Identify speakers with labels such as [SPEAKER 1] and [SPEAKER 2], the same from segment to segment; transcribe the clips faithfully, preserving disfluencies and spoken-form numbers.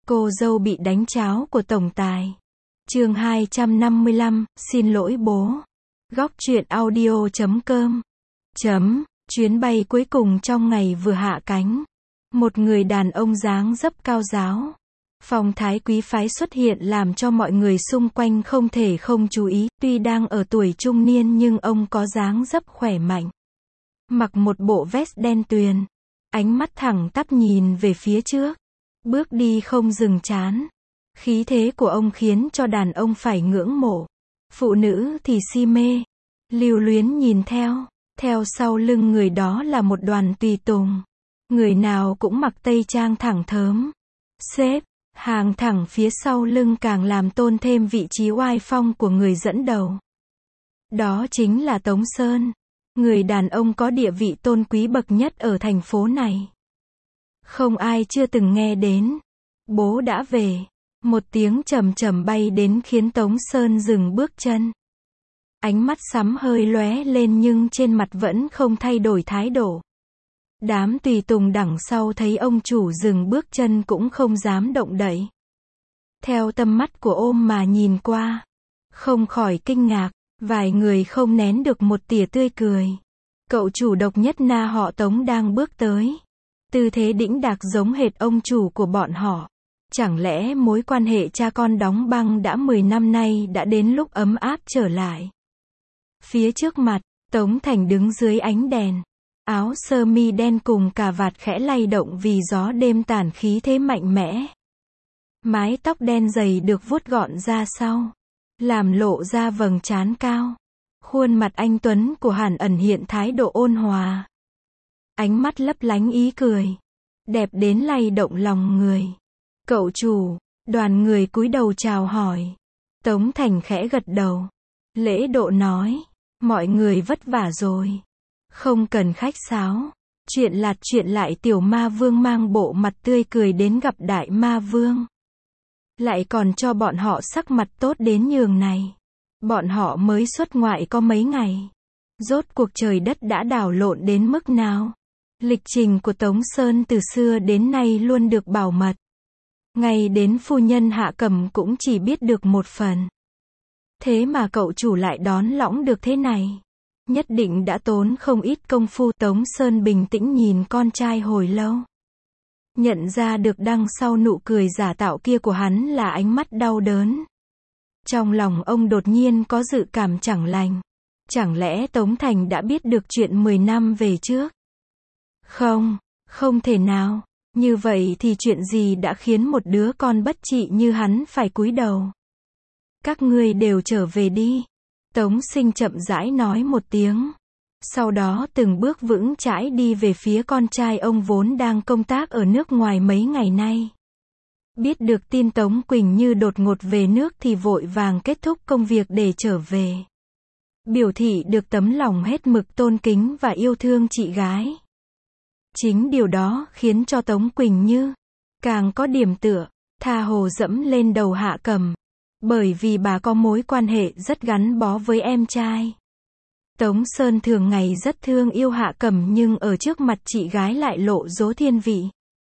[SPEAKER 1] Cô dâu bị đánh cháo của tổng tài. Chương hai trăm năm mươi lăm, xin lỗi bố. Góc truyện audio chấm com. Chấm, chuyến bay cuối cùng trong ngày vừa hạ cánh. Một người đàn ông dáng dấp cao ráo, phong thái quý phái xuất hiện làm cho mọi người xung quanh không thể không chú ý, tuy đang ở tuổi trung niên nhưng ông có dáng dấp khỏe mạnh. Mặc một bộ vest đen tuyền, ánh mắt thẳng tắp nhìn về phía trước, bước đi không dừng chán. Khí thế của ông khiến cho đàn ông phải ngưỡng mộ, phụ nữ thì si mê, lưu luyến nhìn theo. Theo sau lưng người đó là một đoàn tùy tùng, người nào cũng mặc tây trang thẳng thớm, xếp hàng thẳng phía sau lưng càng làm tôn thêm vị trí oai phong của người dẫn đầu. Đó chính là Tống Sơn, người đàn ông có địa vị tôn quý bậc nhất ở thành phố này. Không ai chưa từng nghe đến. Bố đã về. Một tiếng trầm trầm bay đến khiến Tống Sơn dừng bước chân. Ánh mắt sắm hơi lóe lên nhưng trên mặt vẫn không thay đổi thái độ. Đám tùy tùng đằng sau thấy ông chủ dừng bước chân cũng không dám động đậy. Theo tầm mắt của ôm mà nhìn qua, không khỏi kinh ngạc, vài người không nén được một tỉa tươi cười. Cậu chủ độc nhất na họ Tống đang bước tới. Tư thế đĩnh đạc giống hệt ông chủ của bọn họ. Chẳng lẽ mối quan hệ cha con đóng băng đã mười năm nay đã đến lúc ấm áp trở lại? Phía trước mặt, Tống Thành đứng dưới ánh đèn. Áo sơ mi đen cùng cà vạt khẽ lay động vì gió đêm tản khí thế mạnh mẽ. Mái tóc đen dày được vuốt gọn ra sau, làm lộ ra vầng trán cao. Khuôn mặt anh tuấn của Hàn ẩn hiện thái độ ôn hòa. Ánh mắt lấp lánh ý cười, đẹp đến lay động lòng người. Cậu chủ, đoàn người cúi đầu chào hỏi. Tống Thành khẽ gật đầu, lễ độ nói, mọi người vất vả rồi. Không cần khách sáo. Chuyện lạt chuyện lại tiểu ma vương mang bộ mặt tươi cười đến gặp đại ma vương. Lại còn cho bọn họ sắc mặt tốt đến nhường này. Bọn họ mới xuất ngoại có mấy ngày. Rốt cuộc trời đất đã đảo lộn đến mức nào? Lịch trình của Tống Sơn từ xưa đến nay luôn được bảo mật. Ngay đến phu nhân Hạ Cẩm cũng chỉ biết được một phần. Thế mà cậu chủ lại đón lõng được thế này. Nhất định đã tốn không ít công phu. Tống Sơn bình tĩnh nhìn con trai hồi lâu. Nhận ra được đằng sau nụ cười giả tạo kia của hắn là ánh mắt đau đớn. Trong lòng ông đột nhiên có dự cảm chẳng lành. Chẳng lẽ Tống Thành đã biết được chuyện mười năm về trước? Không, không thể nào. Như vậy thì chuyện gì đã khiến một đứa con bất trị như hắn phải cúi đầu? Các ngươi đều trở về đi. Tống Sinh chậm rãi nói một tiếng. Sau đó từng bước vững chãi đi về phía con trai ông vốn đang công tác ở nước ngoài mấy ngày nay. Biết được tin Tống Quỳnh Như đột ngột về nước thì vội vàng kết thúc công việc để trở về. Biểu thị được tấm lòng hết mực tôn kính và yêu thương chị gái. Chính điều đó khiến cho Tống Quỳnh Như càng có điểm tựa, tha hồ dẫm lên đầu Hạ Cẩm. Bởi vì bà có mối quan hệ rất gắn bó với em trai. Tống Sơn thường ngày rất thương yêu Hạ Cẩm nhưng ở trước mặt chị gái lại lộ dố thiên vị.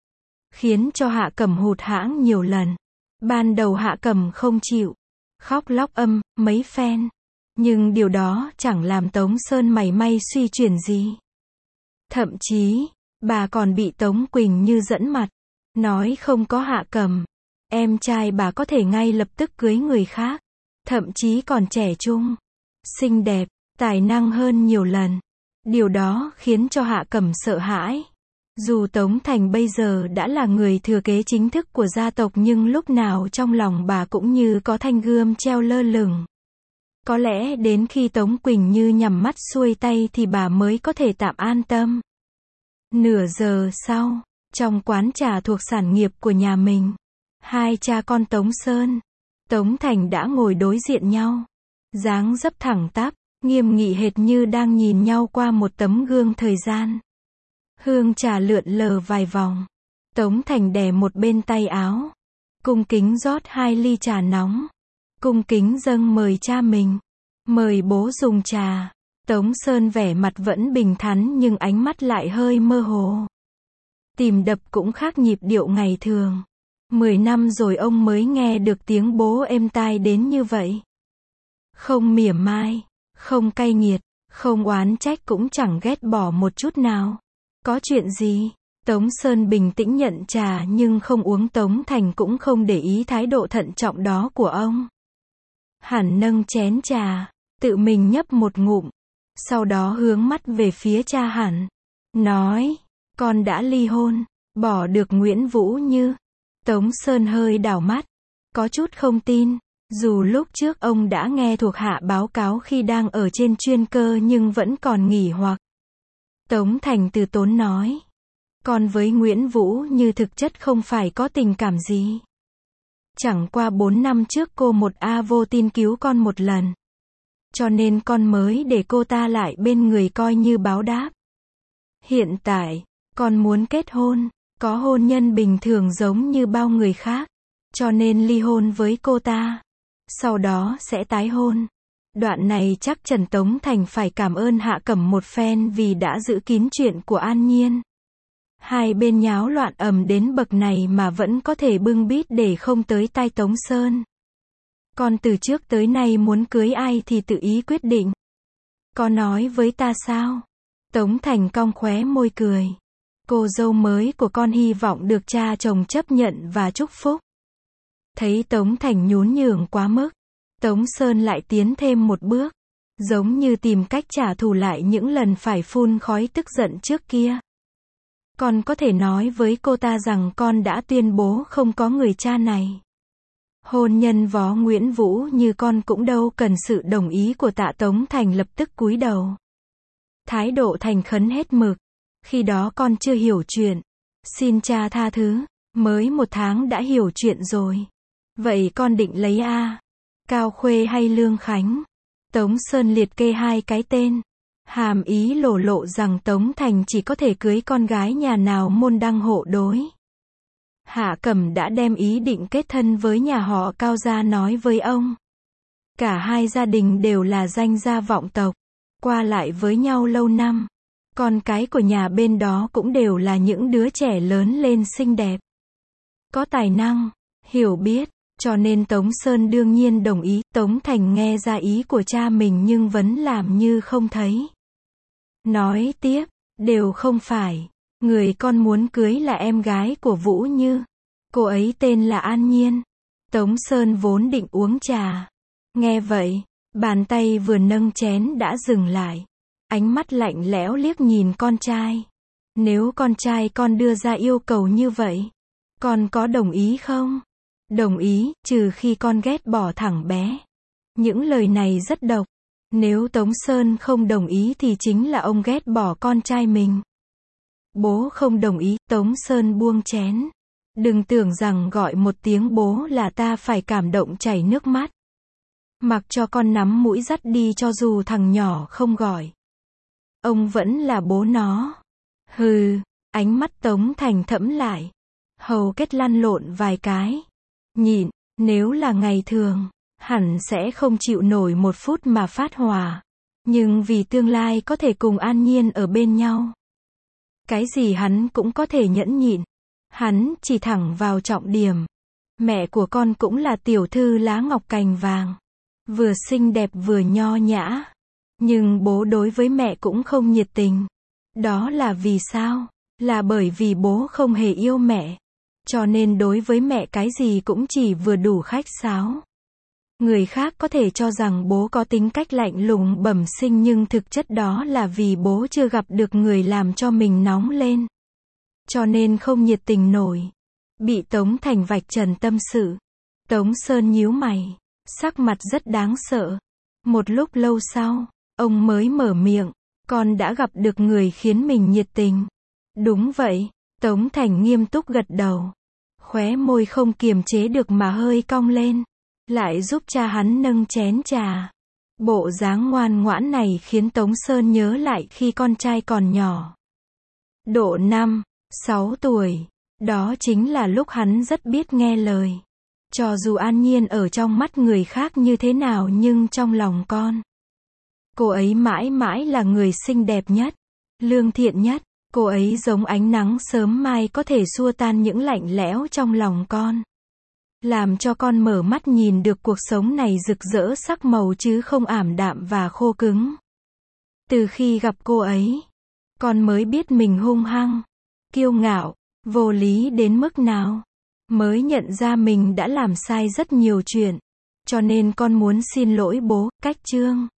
[SPEAKER 1] Khiến cho Hạ Cẩm hụt hẫng nhiều lần. Ban đầu Hạ Cẩm không chịu, khóc lóc âm mấy phen. Nhưng điều đó chẳng làm Tống Sơn mảy may suy chuyển gì. Thậm chí, bà còn bị Tống Quỳnh Như dẫn mặt. Nói không có Hạ Cẩm, em trai bà có thể ngay lập tức cưới người khác. Thậm chí còn trẻ trung, xinh đẹp, tài năng hơn nhiều lần. Điều đó khiến cho Hạ Cẩm sợ hãi. Dù Tống Thành bây giờ đã là người thừa kế chính thức của gia tộc nhưng lúc nào trong lòng bà cũng như có thanh gươm treo lơ lửng. Có lẽ đến khi Tống Quỳnh Như nhắm mắt xuôi tay thì bà mới có thể tạm an tâm. Nửa giờ sau, trong quán trà thuộc sản nghiệp của nhà mình, hai cha con Tống Sơn, Tống Thành đã ngồi đối diện nhau. Dáng dấp thẳng tắp, nghiêm nghị hệt như đang nhìn nhau qua một tấm gương thời gian. Hương trà lượn lờ vài vòng. Tống Thành đè một bên tay áo. Cung kính rót hai ly trà nóng. Cung kính dâng mời cha mình. Mời bố dùng trà. Tống Sơn vẻ mặt vẫn bình thản nhưng ánh mắt lại hơi mơ hồ. Tìm đập cũng khác nhịp điệu ngày thường. Mười năm rồi ông mới nghe được tiếng bố êm tai đến như vậy. Không mỉa mai, không cay nghiệt, không oán trách cũng chẳng ghét bỏ một chút nào. Có chuyện gì? Tống Sơn bình tĩnh nhận trà nhưng không uống. Tống Thành cũng không để ý thái độ thận trọng đó của ông. Hắn nâng chén trà, tự mình nhấp một ngụm, sau đó hướng mắt về phía cha hắn, nói, con đã ly hôn, bỏ được Nguyễn Vũ Như. Tống Sơn hơi đảo mắt, có chút không tin, dù lúc trước ông đã nghe thuộc hạ báo cáo khi đang ở trên chuyên cơ nhưng vẫn còn nghỉ hoặc. Tống Thành từ tốn nói, con với Nguyễn Vũ Như thực chất không phải có tình cảm gì. Chẳng qua bốn năm trước cô một A vô tin cứu con một lần. Cho nên con mới để cô ta lại bên người coi như báo đáp. Hiện tại, con muốn kết hôn, có hôn nhân bình thường giống như bao người khác. Cho nên ly hôn với cô ta. Sau đó sẽ tái hôn. Đoạn này chắc Trần Tống Thành phải cảm ơn Hạ Cẩm một phen vì đã giữ kín chuyện của An Nhiên. Hai bên nháo loạn ầm đến bậc này mà vẫn có thể bưng bít để không tới tai Tống Sơn. Con từ trước tới nay muốn cưới ai thì tự ý quyết định. Có nói với ta sao? Tống Thành cong khóe môi cười. Cô dâu mới của con hy vọng được cha chồng chấp nhận và chúc phúc. Thấy Tống Thành nhún nhường quá mức, Tống Sơn lại tiến thêm một bước, giống như tìm cách trả thù lại những lần phải phun khói tức giận trước kia. Con có thể nói với cô ta rằng con đã tuyên bố không có người cha này. Hôn nhân võ Nguyễn Vũ Như con cũng đâu cần sự đồng ý của Tạ. Tống Thành lập tức cúi đầu. Thái độ thành khẩn hết mực. Khi đó con chưa hiểu chuyện. Xin cha tha thứ. Mới một tháng đã hiểu chuyện rồi. Vậy con định lấy A, Cao Khuê hay Lương Khánh? Tống Sơn liệt kê hai cái tên. Hàm ý lộ lộ rằng Tống Thành chỉ có thể cưới con gái nhà nào môn đăng hộ đối. Hạ Cẩm đã đem ý định kết thân với nhà họ Cao ra nói với ông. Cả hai gia đình đều là danh gia vọng tộc, qua lại với nhau lâu năm. Con cái của nhà bên đó cũng đều là những đứa trẻ lớn lên xinh đẹp, có tài năng, hiểu biết, cho nên Tống Sơn đương nhiên đồng ý. Tống Thành nghe ra ý của cha mình nhưng vẫn làm như không thấy. Nói tiếp, đều không phải. Người con muốn cưới là em gái của Vũ Như. Cô ấy tên là An Nhiên. Tống Sơn vốn định uống trà. Nghe vậy, bàn tay vừa nâng chén đã dừng lại. Ánh mắt lạnh lẽo liếc nhìn con trai. Nếu con trai con đưa ra yêu cầu như vậy, con có đồng ý không? Đồng ý, trừ khi con ghét bỏ thằng bé. Những lời này rất độc. Nếu Tống Sơn không đồng ý thì chính là ông ghét bỏ con trai mình. Bố không đồng ý. Tống Sơn buông chén. Đừng tưởng rằng gọi một tiếng bố là ta phải cảm động chảy nước mắt. Mặc cho con nắm mũi dắt đi cho dù thằng nhỏ không gọi. Ông vẫn là bố nó. Hừ, ánh mắt Tống Thành thẫm lại. Hầu kết lăn lộn vài cái. Nhịn, nếu là ngày thường, hẳn sẽ không chịu nổi một phút mà phát hỏa. Nhưng vì tương lai có thể cùng An Nhiên ở bên nhau. Cái gì hắn cũng có thể nhẫn nhịn. Hắn chỉ thẳng vào trọng điểm. Mẹ của con cũng là tiểu thư lá ngọc cành vàng. Vừa xinh đẹp vừa nho nhã. Nhưng bố đối với mẹ cũng không nhiệt tình. Đó là vì sao? Là bởi vì bố không hề yêu mẹ. Cho nên đối với mẹ cái gì cũng chỉ vừa đủ khách sáo. Người khác có thể cho rằng bố có tính cách lạnh lùng bẩm sinh nhưng thực chất đó là vì bố chưa gặp được người làm cho mình nóng lên. Cho nên không nhiệt tình nổi. Bị Tống Thành vạch trần tâm sự. Tống Sơn nhíu mày. Sắc mặt rất đáng sợ. Một lúc lâu sau, ông mới mở miệng. Con đã gặp được người khiến mình nhiệt tình. Đúng vậy. Tống Thành nghiêm túc gật đầu. Khóe môi không kiềm chế được mà hơi cong lên. Lại giúp cha hắn nâng chén trà. Bộ dáng ngoan ngoãn này khiến Tống Sơn nhớ lại khi con trai còn nhỏ. Độ năm, sáu tuổi. Đó chính là lúc hắn rất biết nghe lời. Cho dù An Nhiên ở trong mắt người khác như thế nào nhưng trong lòng con, cô ấy mãi mãi là người xinh đẹp nhất, lương thiện nhất, Cô ấy giống ánh nắng sớm mai có thể xua tan những lạnh lẽo trong lòng con. Làm cho con mở mắt nhìn được cuộc sống này rực rỡ sắc màu chứ không ảm đạm và khô cứng. Từ khi gặp cô ấy, con mới biết mình hung hăng, kiêu ngạo, vô lý đến mức nào. Mới nhận ra mình đã làm sai rất nhiều chuyện. Cho nên con muốn xin lỗi bố, cách Trương.